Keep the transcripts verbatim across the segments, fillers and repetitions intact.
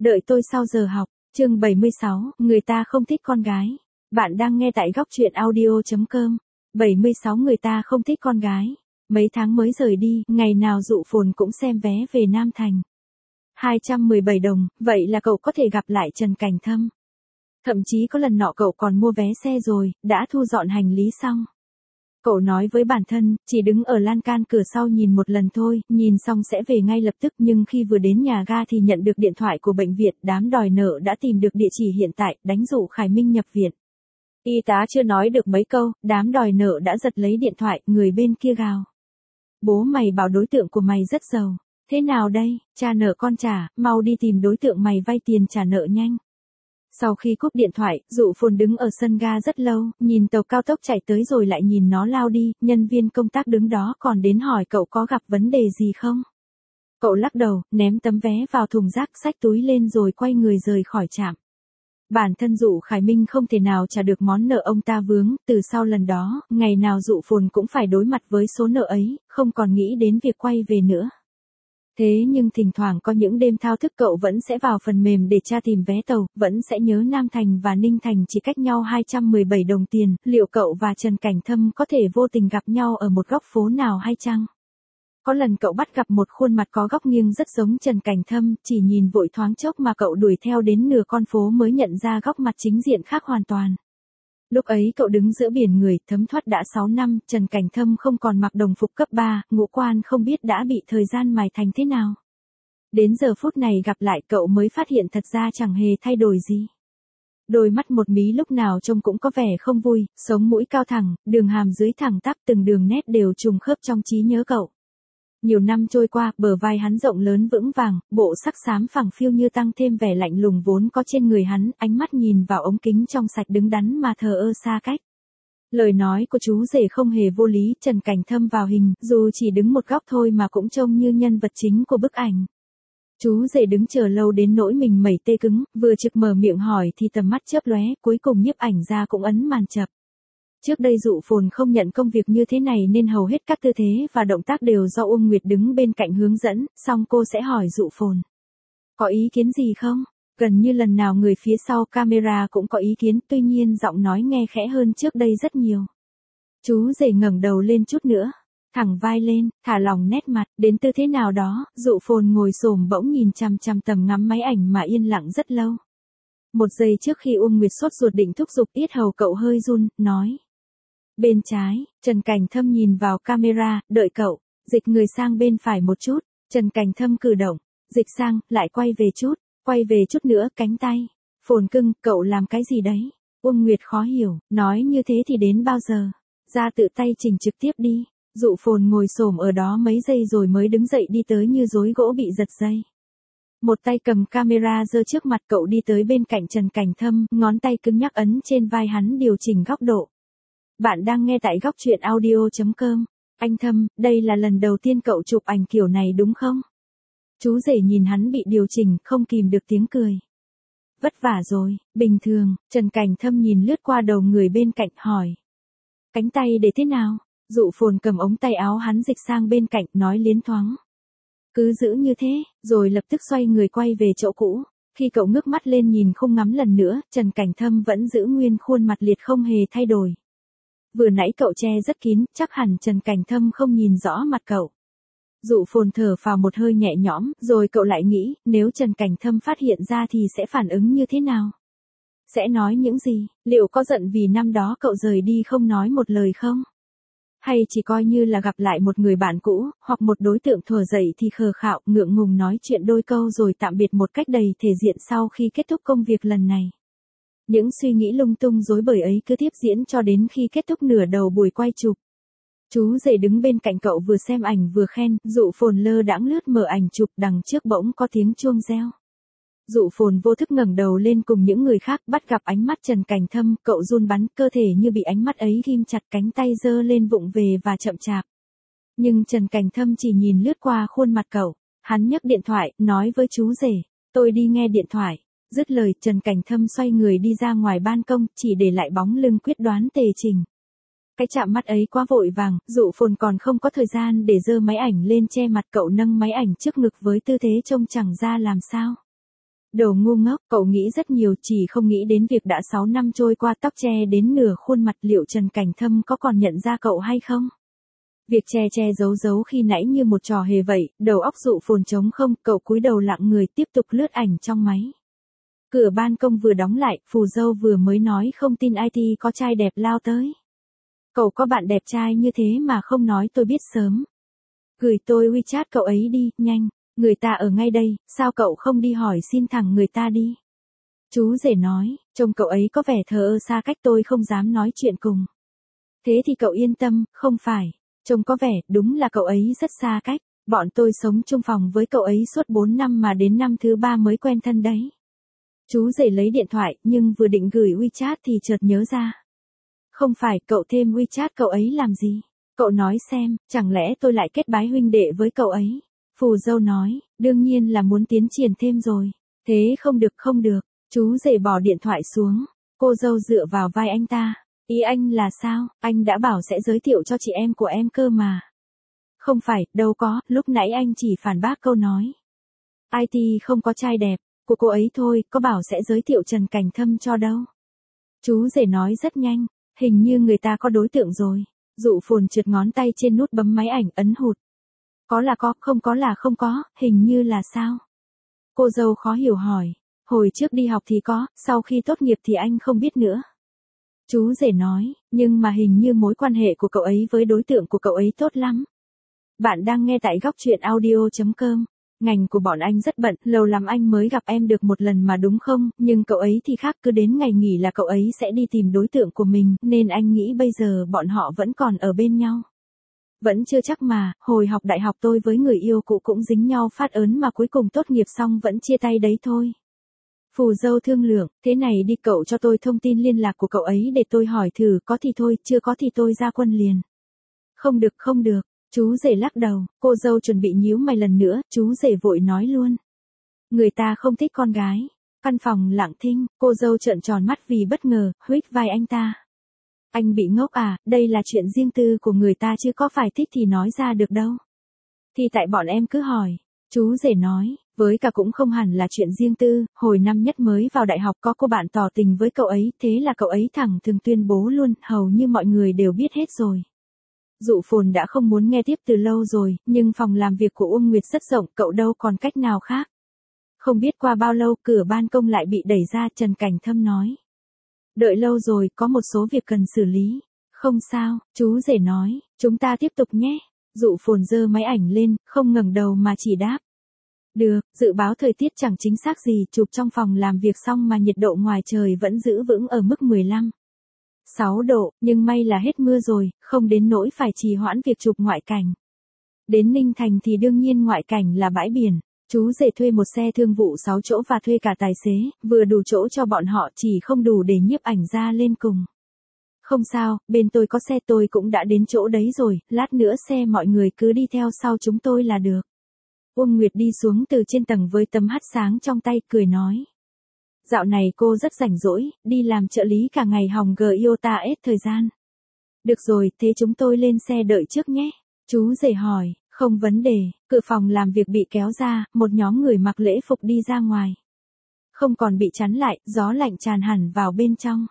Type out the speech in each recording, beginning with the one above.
Đợi tôi sau giờ học, chương bảy mươi sáu, người ta không thích con gái. Bạn đang nghe tại góc truyện audio chấm com. bảy mươi sáu người ta không thích con gái. Mấy tháng mới rời đi, ngày nào Dụ Phồn cũng xem vé về Nam Thành. hai trăm mười bảy đồng, vậy là cậu có thể gặp lại Trần Cảnh Thâm. Thậm chí có lần nọ cậu còn mua vé xe rồi, đã thu dọn hành lý xong. Cậu nói với bản thân, chỉ đứng ở lan can cửa sau nhìn một lần thôi, nhìn xong sẽ về ngay lập tức, nhưng khi vừa đến nhà ga thì nhận được điện thoại của bệnh viện, đám đòi nợ đã tìm được địa chỉ hiện tại, đánh Dụ Khải Minh nhập viện. Y tá chưa nói được mấy câu, đám đòi nợ đã giật lấy điện thoại, người bên kia gào. Bố mày bảo đối tượng của mày rất giàu. Thế nào đây, cha nợ con trả, mau đi tìm đối tượng mày vay tiền trả nợ nhanh. Sau khi cúp điện thoại, Dụ Phồn đứng ở sân ga rất lâu, nhìn tàu cao tốc chạy tới rồi lại nhìn nó lao đi, nhân viên công tác đứng đó còn đến hỏi cậu có gặp vấn đề gì không. Cậu lắc đầu, ném tấm vé vào thùng rác, xách túi lên rồi quay người rời khỏi trạm. Bản thân Dụ Khải Minh không thể nào trả được món nợ ông ta vướng, từ sau lần đó, ngày nào Dụ Phồn cũng phải đối mặt với số nợ ấy, không còn nghĩ đến việc quay về nữa. Thế nhưng thỉnh thoảng có những đêm thao thức cậu vẫn sẽ vào phần mềm để tra tìm vé tàu, vẫn sẽ nhớ Nam Thành và Ninh Thành chỉ cách nhau hai trăm mười bảy đồng tiền, liệu cậu và Trần Cảnh Thâm có thể vô tình gặp nhau ở một góc phố nào hay chăng? Có lần cậu bắt gặp một khuôn mặt có góc nghiêng rất giống Trần Cảnh Thâm, chỉ nhìn vội thoáng chốc mà cậu đuổi theo đến nửa con phố mới nhận ra góc mặt chính diện khác hoàn toàn. Lúc ấy cậu đứng giữa biển người, thấm thoát đã sáu năm, Trần Cảnh Thâm không còn mặc đồng phục cấp ba, ngũ quan không biết đã bị thời gian mài thành thế nào. Đến giờ phút này gặp lại cậu mới phát hiện thật ra chẳng hề thay đổi gì. Đôi mắt một mí lúc nào trông cũng có vẻ không vui, sống mũi cao thẳng, đường hàm dưới thẳng tắp, từng đường nét đều trùng khớp trong trí nhớ cậu. Nhiều năm trôi qua, bờ vai hắn rộng lớn vững vàng, bộ sắc xám phẳng phiu như tăng thêm vẻ lạnh lùng vốn có trên người hắn, ánh mắt nhìn vào ống kính trong sạch đứng đắn mà thờ ơ xa cách. Lời nói của chú rể không hề vô lý, Trần Cảnh Thâm vào hình, dù chỉ đứng một góc thôi mà cũng trông như nhân vật chính của bức ảnh. Chú rể đứng chờ lâu đến nỗi mình mẩy tê cứng, vừa trực mở miệng hỏi thì tầm mắt chớp lóe, cuối cùng nhiếp ảnh ra cũng ấn màn chập. Trước đây Dụ Phồn không nhận công việc như thế này nên hầu hết các tư thế và động tác đều do Uông Nguyệt đứng bên cạnh hướng dẫn, xong cô sẽ hỏi Dụ Phồn. Có ý kiến gì không? Gần như lần nào người phía sau camera cũng có ý kiến, tuy nhiên giọng nói nghe khẽ hơn trước đây rất nhiều. Chú rể ngẩng đầu lên chút nữa, thẳng vai lên, thả lỏng nét mặt, đến tư thế nào đó, Dụ Phồn ngồi xổm bỗng nhìn chằm chằm tầm ngắm máy ảnh mà yên lặng rất lâu. Một giây trước khi Uông Nguyệt sốt ruột định thúc giục, yết hầu cậu hơi run, nói. Bên trái, Trần Cảnh Thâm nhìn vào camera, đợi cậu, dịch người sang bên phải một chút, Trần Cảnh Thâm cử động, dịch sang, lại quay về chút, quay về chút nữa, cánh tay. Phồn cưng, cậu làm cái gì đấy? Uông Nguyệt khó hiểu, nói như thế thì đến bao giờ? Ra tự tay chỉnh trực tiếp đi. Dụ Phồn ngồi xổm ở đó mấy giây rồi mới đứng dậy đi tới như rối gỗ bị giật dây. Một tay cầm camera giơ trước mặt cậu đi tới bên cạnh Trần Cảnh Thâm, ngón tay cứng nhắc ấn trên vai hắn điều chỉnh góc độ. Bạn đang nghe tại góc truyện audio chấm com. Anh Thâm, đây là lần đầu tiên cậu chụp ảnh kiểu này đúng không? Chú rể nhìn hắn bị điều chỉnh, không kìm được tiếng cười. Vất vả rồi, bình thường, Trần Cảnh Thâm nhìn lướt qua đầu người bên cạnh hỏi. Cánh tay để thế nào? Dụ Phồn cầm ống tay áo hắn dịch sang bên cạnh, nói liến thoáng. Cứ giữ như thế, rồi lập tức xoay người quay về chỗ cũ. Khi cậu ngước mắt lên nhìn không ngắm lần nữa, Trần Cảnh Thâm vẫn giữ nguyên khuôn mặt liệt không hề thay đổi. Vừa nãy cậu che rất kín, chắc hẳn Trần Cảnh Thâm không nhìn rõ mặt cậu. Dụ Phồn thở phào một hơi nhẹ nhõm, rồi cậu lại nghĩ, nếu Trần Cảnh Thâm phát hiện ra thì sẽ phản ứng như thế nào? Sẽ nói những gì? Liệu có giận vì năm đó cậu rời đi không nói một lời không? Hay chỉ coi như là gặp lại một người bạn cũ, hoặc một đối tượng thuở dậy thì khờ khạo, ngượng ngùng nói chuyện đôi câu rồi tạm biệt một cách đầy thể diện sau khi kết thúc công việc lần này. Những suy nghĩ lung tung rối bời ấy cứ tiếp diễn cho đến khi kết thúc nửa đầu buổi quay chụp. Chú rể đứng bên cạnh cậu vừa xem ảnh vừa khen, Dụ Phồn lơ đãng lướt mở ảnh chụp, đằng trước bỗng có tiếng chuông reo. Dụ Phồn vô thức ngẩng đầu lên cùng những người khác, bắt gặp ánh mắt Trần Cảnh Thâm, cậu run bắn, cơ thể như bị ánh mắt ấy ghim chặt, cánh tay giơ lên vụng về và chậm chạp. Nhưng Trần Cảnh Thâm chỉ nhìn lướt qua khuôn mặt cậu, hắn nhấc điện thoại, nói với chú rể, tôi đi nghe điện thoại. Dứt lời, Trần Cảnh Thâm xoay người đi ra ngoài ban công, chỉ để lại bóng lưng quyết đoán tề chỉnh. Cái chạm mắt ấy quá vội vàng, Dụ Phồn còn không có thời gian để giơ máy ảnh lên che mặt, cậu nâng máy ảnh trước ngực với tư thế trông chẳng ra làm sao. Đồ ngu ngốc, cậu nghĩ rất nhiều, chỉ không nghĩ đến việc đã sáu năm trôi qua, tóc che đến nửa khuôn mặt, liệu Trần Cảnh Thâm có còn nhận ra cậu hay không? Việc che che giấu giấu khi nãy như một trò hề vậy, đầu óc Dụ Phồn trống không, cậu cúi đầu lặng người tiếp tục lướt ảnh trong máy. Cửa ban công vừa đóng lại, phù dâu vừa mới nói không tin i tê có trai đẹp lao tới. Cậu có bạn đẹp trai như thế mà không nói tôi biết sớm. Gửi tôi WeChat cậu ấy đi, nhanh, người ta ở ngay đây, sao cậu không đi hỏi xin thẳng người ta đi. Chú rể nói, trông cậu ấy có vẻ thờ ơ xa cách, tôi không dám nói chuyện cùng. Thế thì cậu yên tâm, không phải, trông có vẻ, đúng là cậu ấy rất xa cách, bọn tôi sống chung phòng với cậu ấy suốt bốn năm mà đến năm thứ ba mới quen thân đấy. Chú rể lấy điện thoại, nhưng vừa định gửi WeChat thì chợt nhớ ra. Không phải, cậu thêm WeChat cậu ấy làm gì? Cậu nói xem, chẳng lẽ tôi lại kết bái huynh đệ với cậu ấy? Phù dâu nói, đương nhiên là muốn tiến triển thêm rồi. Thế không được không được, chú rể bỏ điện thoại xuống. Cô dâu dựa vào vai anh ta. Ý anh là sao, anh đã bảo sẽ giới thiệu cho chị em của em cơ mà. Không phải, đâu có, lúc nãy anh chỉ phản bác câu nói. i tê không có trai đẹp, của cô ấy thôi, có bảo sẽ giới thiệu Trần Cảnh Thâm cho đâu. Chú rể nói rất nhanh, hình như người ta có đối tượng rồi. Dụ Phồn trượt ngón tay trên nút bấm máy ảnh ấn hụt. Có là có, không có là không có, hình như là sao? Cô dâu khó hiểu hỏi, hồi trước đi học thì có, sau khi tốt nghiệp thì anh không biết nữa. Chú rể nói, nhưng mà hình như mối quan hệ của cậu ấy với đối tượng của cậu ấy tốt lắm. Bạn đang nghe tại góc truyện audio chấm com. Ngành của bọn anh rất bận, lâu lắm anh mới gặp em được một lần mà đúng không, nhưng cậu ấy thì khác, cứ đến ngày nghỉ là cậu ấy sẽ đi tìm đối tượng của mình, nên anh nghĩ bây giờ bọn họ vẫn còn ở bên nhau. Vẫn chưa chắc mà, hồi học đại học tôi với người yêu cũ cũng dính nhau phát ớn mà cuối cùng tốt nghiệp xong vẫn chia tay đấy thôi. Phù dâu thương lượng, thế này đi, cậu cho tôi thông tin liên lạc của cậu ấy để tôi hỏi thử, có thì thôi, chưa có thì tôi ra quân liền. Không được không được. Chú rể lắc đầu, cô dâu chuẩn bị nhíu mày lần nữa, chú rể vội nói luôn. Người ta không thích con gái. Căn phòng lặng thinh, cô dâu trợn tròn mắt vì bất ngờ, huých vai anh ta. Anh bị ngốc à, đây là chuyện riêng tư của người ta chứ có phải thích thì nói ra được đâu. Thì tại bọn em cứ hỏi, chú rể nói, với cả cũng không hẳn là chuyện riêng tư, hồi năm nhất mới vào đại học có cô bạn tỏ tình với cậu ấy, thế là cậu ấy thẳng thừng tuyên bố luôn, hầu như mọi người đều biết hết rồi. Dụ Phồn đã không muốn nghe tiếp từ lâu rồi, nhưng phòng làm việc của Uông Nguyệt rất rộng, cậu đâu còn cách nào khác. Không biết qua bao lâu, cửa ban công lại bị đẩy ra, Trần Cảnh Thâm nói. Đợi lâu rồi, có một số việc cần xử lý. Không sao, chú rể nói, chúng ta tiếp tục nhé. Dụ Phồn giơ máy ảnh lên, không ngẩng đầu mà chỉ đáp. Được, dự báo thời tiết chẳng chính xác gì, chụp trong phòng làm việc xong mà nhiệt độ ngoài trời vẫn giữ vững ở mức mười lăm. sáu độ, nhưng may là hết mưa rồi, không đến nỗi phải trì hoãn việc chụp ngoại cảnh. Đến Ninh Thành thì đương nhiên ngoại cảnh là bãi biển. Chú rể thuê một xe thương vụ sáu chỗ và thuê cả tài xế, vừa đủ chỗ cho bọn họ, chỉ không đủ để nhiếp ảnh ra lên cùng. Không sao, bên tôi có xe, tôi cũng đã đến chỗ đấy rồi, lát nữa xe mọi người cứ đi theo sau chúng tôi là được. Uông Nguyệt đi xuống từ trên tầng với tấm hắt sáng trong tay, cười nói. Dạo này cô rất rảnh rỗi, đi làm trợ lý cả ngày hòng gờ iota ét thời gian. Được rồi, thế chúng tôi lên xe đợi trước nhé. Chú rể hỏi, không vấn đề, cửa phòng làm việc bị kéo ra, một nhóm người mặc lễ phục đi ra ngoài. Không còn bị chắn lại, gió lạnh tràn hẳn vào bên trong.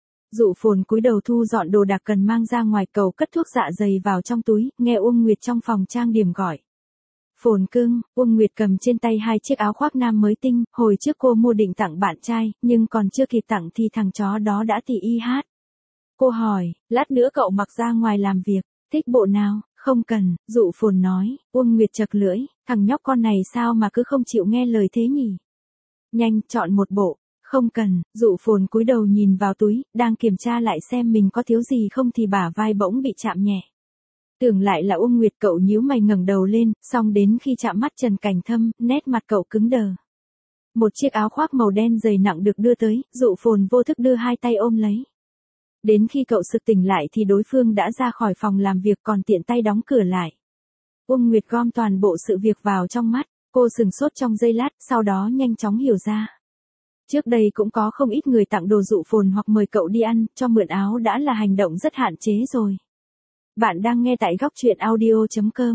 Dụ Phồn cúi đầu thu dọn đồ đạc cần mang ra ngoài, cầu cất thuốc dạ dày vào trong túi, nghe Uông Nguyệt trong phòng trang điểm gọi. Phồn cưng, Uông Nguyệt cầm trên tay hai chiếc áo khoác nam mới tinh, hồi trước cô mua định tặng bạn trai, nhưng còn chưa kịp tặng thì thằng chó đó đã tỉ y hát. Cô hỏi, lát nữa cậu mặc ra ngoài làm việc, thích bộ nào, không cần, Dụ Phồn nói. Uông Nguyệt chật lưỡi, thằng nhóc con này sao mà cứ không chịu nghe lời thế nhỉ? Nhanh, chọn một bộ. Không cần, Dụ Phồn cúi đầu nhìn vào túi, đang kiểm tra lại xem mình có thiếu gì không thì bả vai bỗng bị chạm nhẹ. Tưởng lại là Uông Nguyệt, cậu nhíu mày ngẩng đầu lên, xong đến khi chạm mắt Trần Cảnh Thâm, nét mặt cậu cứng đờ. Một chiếc áo khoác màu đen dày nặng được đưa tới, Dụ Phồn vô thức đưa hai tay ôm lấy. Đến khi cậu sực tỉnh lại thì đối phương đã ra khỏi phòng làm việc, còn tiện tay đóng cửa lại. Uông Nguyệt gom toàn bộ sự việc vào trong mắt, cô sừng sốt trong giây lát, sau đó nhanh chóng hiểu ra. Trước đây cũng có không ít người tặng đồ Dụ Phồn hoặc mời cậu đi ăn, cho mượn áo đã là hành động rất hạn chế rồi. Bạn đang nghe tại góc truyện audio chấm com.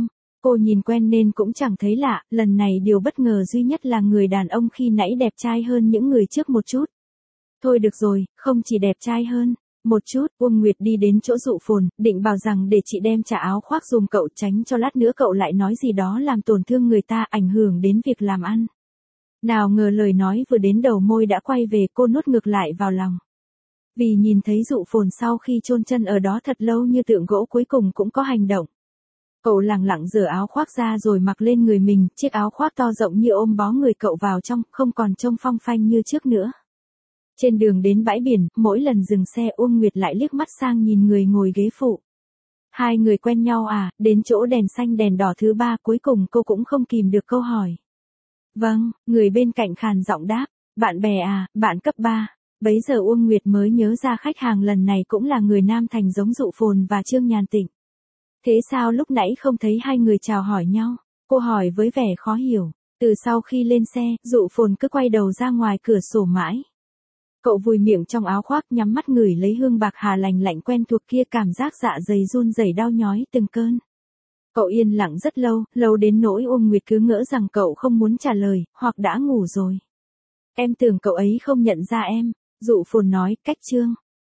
Cô nhìn quen nên cũng chẳng thấy lạ, lần này điều bất ngờ duy nhất là người đàn ông khi nãy đẹp trai hơn những người trước một chút. Thôi được rồi, không chỉ đẹp trai hơn. Một chút, Uông Nguyệt đi đến chỗ Dụ Phồn, định bảo rằng để chị đem trả áo khoác dùm cậu, tránh cho lát nữa cậu lại nói gì đó làm tổn thương người ta, ảnh hưởng đến việc làm ăn. Nào ngờ lời nói vừa đến đầu môi đã quay về, cô nuốt ngược lại vào lòng. Vì nhìn thấy Dụ Phồn sau khi chôn chân ở đó thật lâu như tượng gỗ cuối cùng cũng có hành động. Cậu lẳng lặng giở áo khoác ra rồi mặc lên người mình, chiếc áo khoác to rộng như ôm bó người cậu vào trong, không còn trông phong phanh như trước nữa. Trên đường đến bãi biển, mỗi lần dừng xe Uông Nguyệt lại liếc mắt sang nhìn người ngồi ghế phụ. Hai người quen nhau à, đến chỗ đèn xanh đèn đỏ thứ ba cuối cùng cô cũng không kìm được câu hỏi. Vâng, người bên cạnh khàn giọng đáp, bạn bè à, bạn cấp ba. Bấy giờ Uông Nguyệt mới nhớ ra khách hàng lần này cũng là người Nam Thành giống Dụ Phồn và Trương Nhàn Tịnh. Thế sao lúc nãy không thấy hai người chào hỏi nhau? Cô hỏi với vẻ khó hiểu. Từ sau khi lên xe, Dụ Phồn cứ quay đầu ra ngoài cửa sổ mãi. Cậu vùi miệng trong áo khoác nhắm mắt ngửi lấy hương bạc hà lành lạnh quen thuộc kia, cảm giác dạ dày run rẩy đau nhói từng cơn. Cậu yên lặng rất lâu, lâu đến nỗi Uông Nguyệt cứ ngỡ rằng cậu không muốn trả lời, hoặc đã ngủ rồi. Em tưởng cậu ấy không nhận ra em, Dụ Phồn nói, cách Trương.